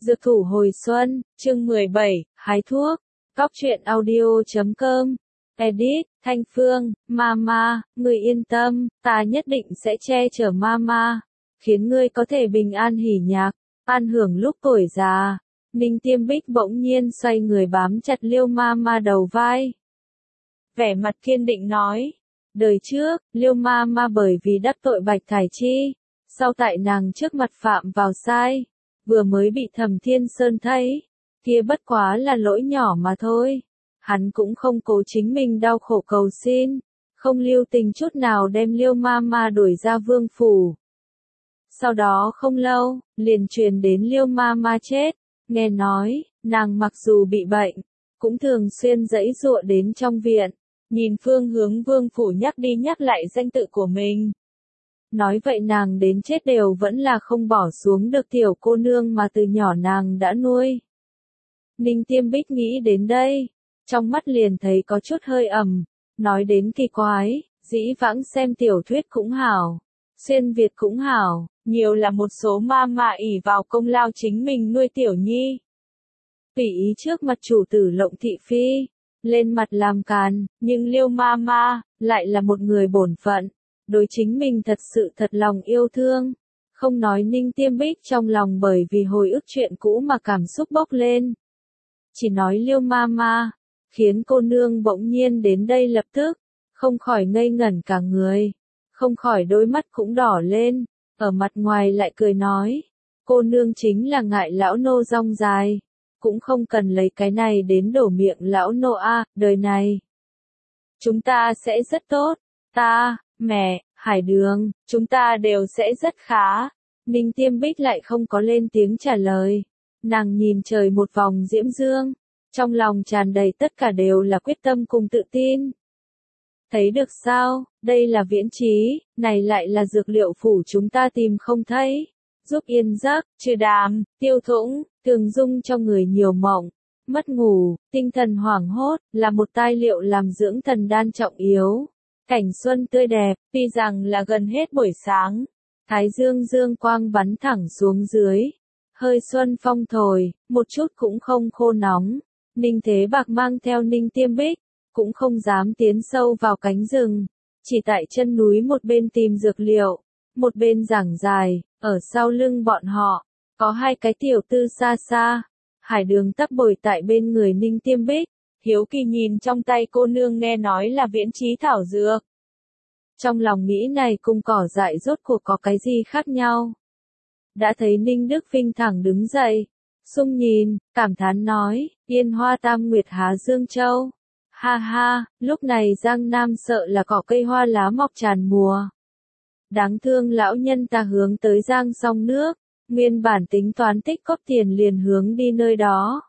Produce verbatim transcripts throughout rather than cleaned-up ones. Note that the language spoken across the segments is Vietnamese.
Dược thủ hồi xuân, chương mười bảy, hái thuốc. Cóc truyện audio chấm com. Edit, Thanh Phương, Mama, ngươi yên tâm, ta nhất định sẽ che chở Mama, khiến ngươi có thể bình an hỉ nhạc, an hưởng lúc tuổi già. Ninh Tiêm Bích bỗng nhiên xoay người bám chặt Liêu Mama đầu vai. Vẻ mặt kiên định nói, đời trước, Liêu Mama bởi vì đắc tội Bạch Thải Chi, sau tại nàng trước mặt phạm vào sai, vừa mới bị Thẩm Thiên Sơn thấy, kia bất quá là lỗi nhỏ mà thôi. Hắn cũng không cố chính mình đau khổ cầu xin, không lưu tình chút nào đem Liêu Mama đuổi ra vương phủ. Sau đó không lâu, liền truyền đến Liêu Mama chết, nghe nói, nàng mặc dù bị bệnh, cũng thường xuyên giãy giụa đến trong viện, nhìn phương hướng vương phủ nhắc đi nhắc lại danh tự của mình. Nói vậy nàng đến chết đều vẫn là không bỏ xuống được tiểu cô nương mà từ nhỏ nàng đã nuôi. Ninh Tiêm Bích nghĩ đến đây, trong mắt liền thấy có chút hơi ẩm, nói đến kỳ quái, dĩ vãng xem tiểu thuyết cũng hảo, xuyên Việt cũng hảo, nhiều là một số ma mạ ỷ vào công lao chính mình nuôi tiểu nhi. Tùy ý trước mặt chủ tử Lộng thị phi, lên mặt làm càn, nhưng Liêu Mama lại là một người bổn phận, đối chính mình thật sự thật lòng yêu thương. Không nói Ninh Tiêm Bích trong lòng bởi vì hồi ức chuyện cũ mà cảm xúc bốc lên. Chỉ nói Liêu Mama, khiến cô nương bỗng nhiên đến đây lập tức, không khỏi ngây ngẩn cả người, không khỏi đôi mắt cũng đỏ lên, ở mặt ngoài lại cười nói, cô nương chính là ngại lão nô rong dài, cũng không cần lấy cái này đến đổ miệng lão nô a, đời này. Chúng ta sẽ rất tốt, ta, mẹ, Hải Đường, chúng ta đều sẽ rất khá. Ninh Tiêm Bích lại không có lên tiếng trả lời. Nàng nhìn trời một vòng diễm dương, trong lòng tràn đầy tất cả đều là quyết tâm cùng tự tin. Thấy được sao, đây là viễn trí, này lại là dược liệu phủ chúng ta tìm không thấy. Giúp yên giấc, trừ đàm, tiêu thủng, thường dung cho người nhiều mộng, mất ngủ, tinh thần hoảng hốt, là một tài liệu làm dưỡng thần đan trọng yếu. Cảnh xuân tươi đẹp, tuy rằng là gần hết buổi sáng, thái dương dương quang bắn thẳng xuống dưới. Hơi xuân phong thổi, một chút cũng không khô nóng. Ninh Thế Bạc mang theo Ninh Tiêm Bích, cũng không dám tiến sâu vào cánh rừng, chỉ tại chân núi một bên tìm dược liệu, một bên giảng dài, ở sau lưng bọn họ, có hai cái tiểu tư xa xa. Hải Đường tắc bồi tại bên người Ninh Tiêm Bích, hiếu kỳ nhìn trong tay cô nương nghe nói là viễn trí thảo dược. Trong lòng nghĩ này cùng cỏ dại rốt cuộc có cái gì khác nhau. Đã thấy Ninh Đức Vinh thẳng đứng dậy, sung nhìn, cảm thán nói, yên hoa tam nguyệt há Dương Châu. Ha ha, lúc này Giang Nam sợ là cỏ cây hoa lá mọc tràn mùa. Đáng thương lão nhân ta hướng tới Giang sông nước, nguyên bản tính toán tích cóp tiền liền hướng đi nơi đó.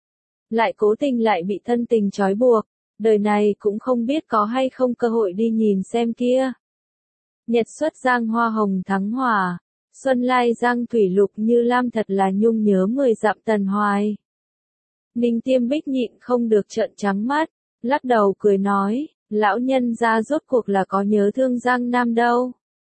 Lại cố tình lại bị thân tình trói buộc, đời này cũng không biết có hay không cơ hội đi nhìn xem kia. Nhật xuất Giang hoa hồng thắng hòa, xuân lai Giang thủy lục như lam, thật là nhung nhớ mười dặm Tần Hoài. Ninh Tiêm Bích nhịn không được trợn trắng mắt, lắc đầu cười nói, lão nhân gia rốt cuộc là có nhớ thương Giang Nam đâu.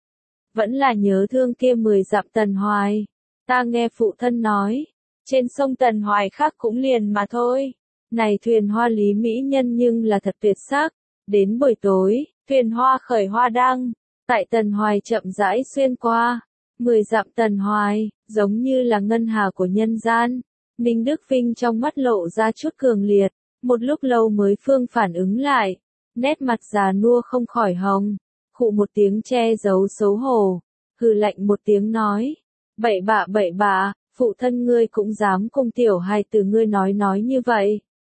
Vẫn là nhớ thương kia mười dặm Tần Hoài. Ta nghe phụ thân nói, trên sông Tần Hoài khác cũng liền mà thôi. Này thuyền hoa lý mỹ nhân nhưng là thật tuyệt sắc. Đến buổi tối, thuyền hoa khởi hoa đăng, tại Tần Hoài chậm rãi xuyên qua. Mười dặm Tần Hoài, giống như là ngân hà của nhân gian. Ninh Đức Vinh trong mắt lộ ra chút cường liệt, một lúc lâu mới phương phản ứng lại. Nét mặt già nua không khỏi hồng, khụ một tiếng che giấu xấu hổ, hừ lạnh một tiếng nói. Bậy bạ bậy bạ, phụ thân ngươi cũng dám cùng tiểu hài tử ngươi nói nói như vậy.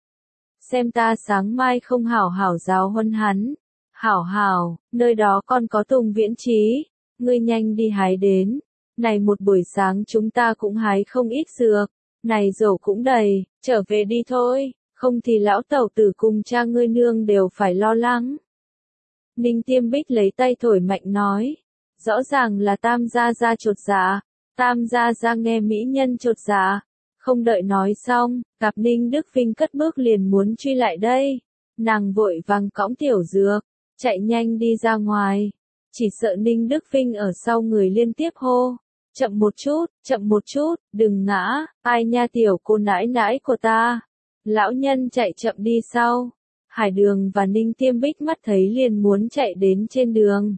Xem ta sáng mai không hảo hảo giáo huấn hắn. Hảo hảo, nơi đó còn có Tùng Viễn Trí, ngươi nhanh đi hái đến. Này một buổi sáng chúng ta cũng hái không ít dược, này rổ cũng đầy, trở về đi thôi, không thì lão tẩu tử cùng cha ngươi nương đều phải lo lắng. Ninh Tiêm Bích lấy tay thổi mạnh nói, rõ ràng là Tam gia gia chột dạ. Tam gia gia nghe mỹ nhân chột dạ, không đợi nói xong, gặp Ninh Đức Vinh cất bước liền muốn truy lại đây. Nàng vội vàng cõng tiểu dược, chạy nhanh đi ra ngoài, chỉ sợ Ninh Đức Vinh ở sau người liên tiếp hô, chậm một chút, chậm một chút, đừng ngã, ai nha tiểu cô nãi nãi của ta. Lão nhân chạy chậm đi sau. Hải Đường và Ninh Tiêm Bích mắt thấy liền muốn chạy đến trên đường.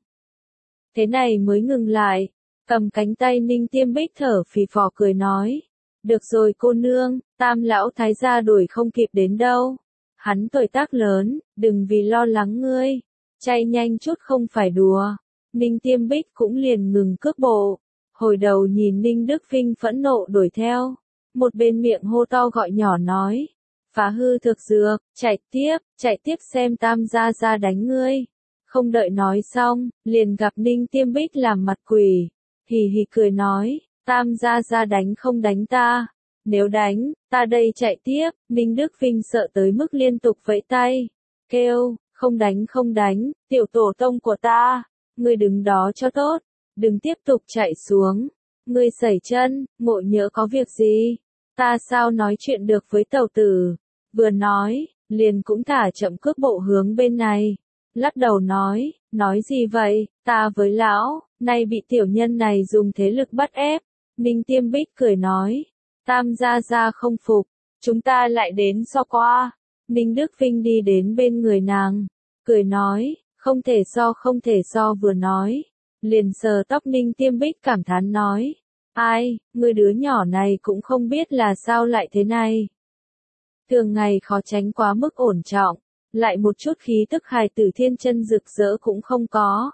Thế này mới ngừng lại, cầm cánh tay Ninh Tiêm Bích thở phì phò cười nói. Được rồi cô nương, Tam lão thái gia đuổi không kịp đến đâu. Hắn tuổi tác lớn, đừng vì lo lắng ngươi. Chạy nhanh chút không phải đùa. Ninh Tiêm Bích cũng liền ngừng cước bộ. Hồi đầu nhìn Ninh Đức Vinh phẫn nộ đuổi theo. Một bên miệng hô to gọi nhỏ nói. Phá hư thực dược, chạy tiếp, chạy tiếp xem Tam gia gia đánh ngươi. Không đợi nói xong, liền gặp Ninh Tiêm Bích làm mặt quỷ. Hì hì cười nói, Tam gia gia đánh không đánh ta. Nếu đánh, ta đây chạy tiếp. Ninh Đức Vinh sợ tới mức liên tục vẫy tay. Kêu, không đánh không đánh, tiểu tổ tông của ta. Ngươi đứng đó cho tốt, đừng tiếp tục chạy xuống. Ngươi sẩy chân, ngộ nhỡ có việc gì. Ta sao nói chuyện được với tàu tử. Vừa nói, liền cũng thả chậm cước bộ hướng bên này. Lắc đầu nói, nói gì vậy, ta với lão, nay bị tiểu nhân này dùng thế lực bắt ép. Ninh Tiêm Bích cười nói, Tam gia gia không phục, chúng ta lại đến so qua. Ninh Đức Vinh đi đến bên người nàng, cười nói, không thể so không thể so vừa nói. Liền sờ tóc Ninh Tiêm Bích cảm thán nói, ai, người đứa nhỏ này cũng không biết là sao lại thế này. Thường ngày khó tránh quá mức ổn trọng, lại một chút khí tức hài tử thiên chân rực rỡ cũng không có.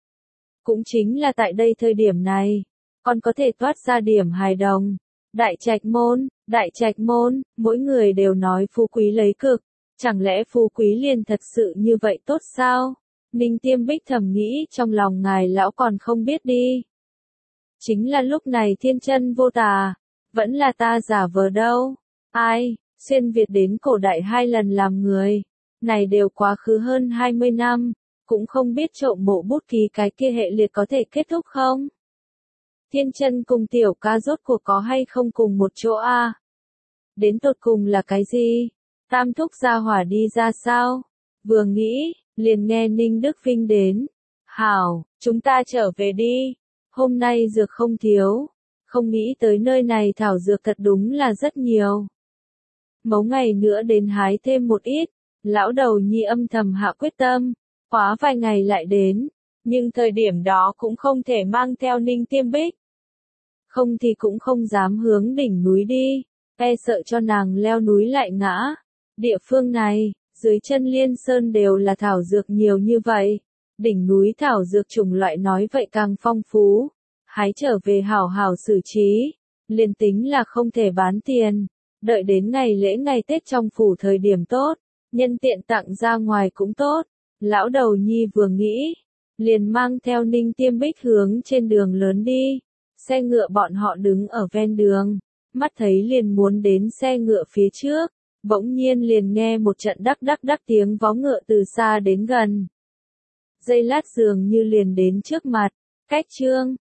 Cũng chính là tại đây thời điểm này, còn có thể toát ra điểm hài đồng. Đại trạch môn, đại trạch môn, mỗi người đều nói phú quý lấy cực, chẳng lẽ phú quý liền thật sự như vậy tốt sao? Ninh Tiêm Bích thầm nghĩ trong lòng ngài lão còn không biết đi. Chính là lúc này thiên chân vô tà, vẫn là ta giả vờ đâu. Ai, xuyên Việt đến cổ đại hai lần làm người, này đều quá khứ hơn hai mươi năm, cũng không biết trộm mộ bút ký cái kia hệ liệt có thể kết thúc không? Thiên chân cùng tiểu ca rốt cuộc có hay không cùng một chỗ a? À? Đến tột cùng là cái gì? Tam thúc gia hỏa đi ra sao? Vừa nghĩ, liền nghe Ninh Đức Vinh đến. Hảo, chúng ta trở về đi. Hôm nay dược không thiếu. Không nghĩ tới nơi này thảo dược thật đúng là rất nhiều. Mấy ngày nữa đến hái thêm một ít. Lão đầu nhi âm thầm hạ quyết tâm. Khóa vài ngày lại đến. Nhưng thời điểm đó cũng không thể mang theo Ninh Tiêm Bích. Không thì cũng không dám hướng đỉnh núi đi. E sợ cho nàng leo núi lại ngã. Địa phương này, dưới chân Liên Sơn đều là thảo dược nhiều như vậy. Đỉnh núi thảo dược chủng loại nói vậy càng phong phú. Hái trở về hảo hảo xử trí. Liền tính là không thể bán tiền. Đợi đến ngày lễ ngày Tết trong phủ thời điểm tốt. Nhân tiện tặng ra ngoài cũng tốt. Lão đầu nhi vừa nghĩ. Liền mang theo Ninh Tiêm Bích hướng trên đường lớn đi. Xe ngựa bọn họ đứng ở ven đường. Mắt thấy liền muốn đến xe ngựa phía trước. Bỗng nhiên liền nghe một trận đắc đắc đắc tiếng vó ngựa từ xa đến gần. Giây lát dường như liền đến trước mặt. Cách chương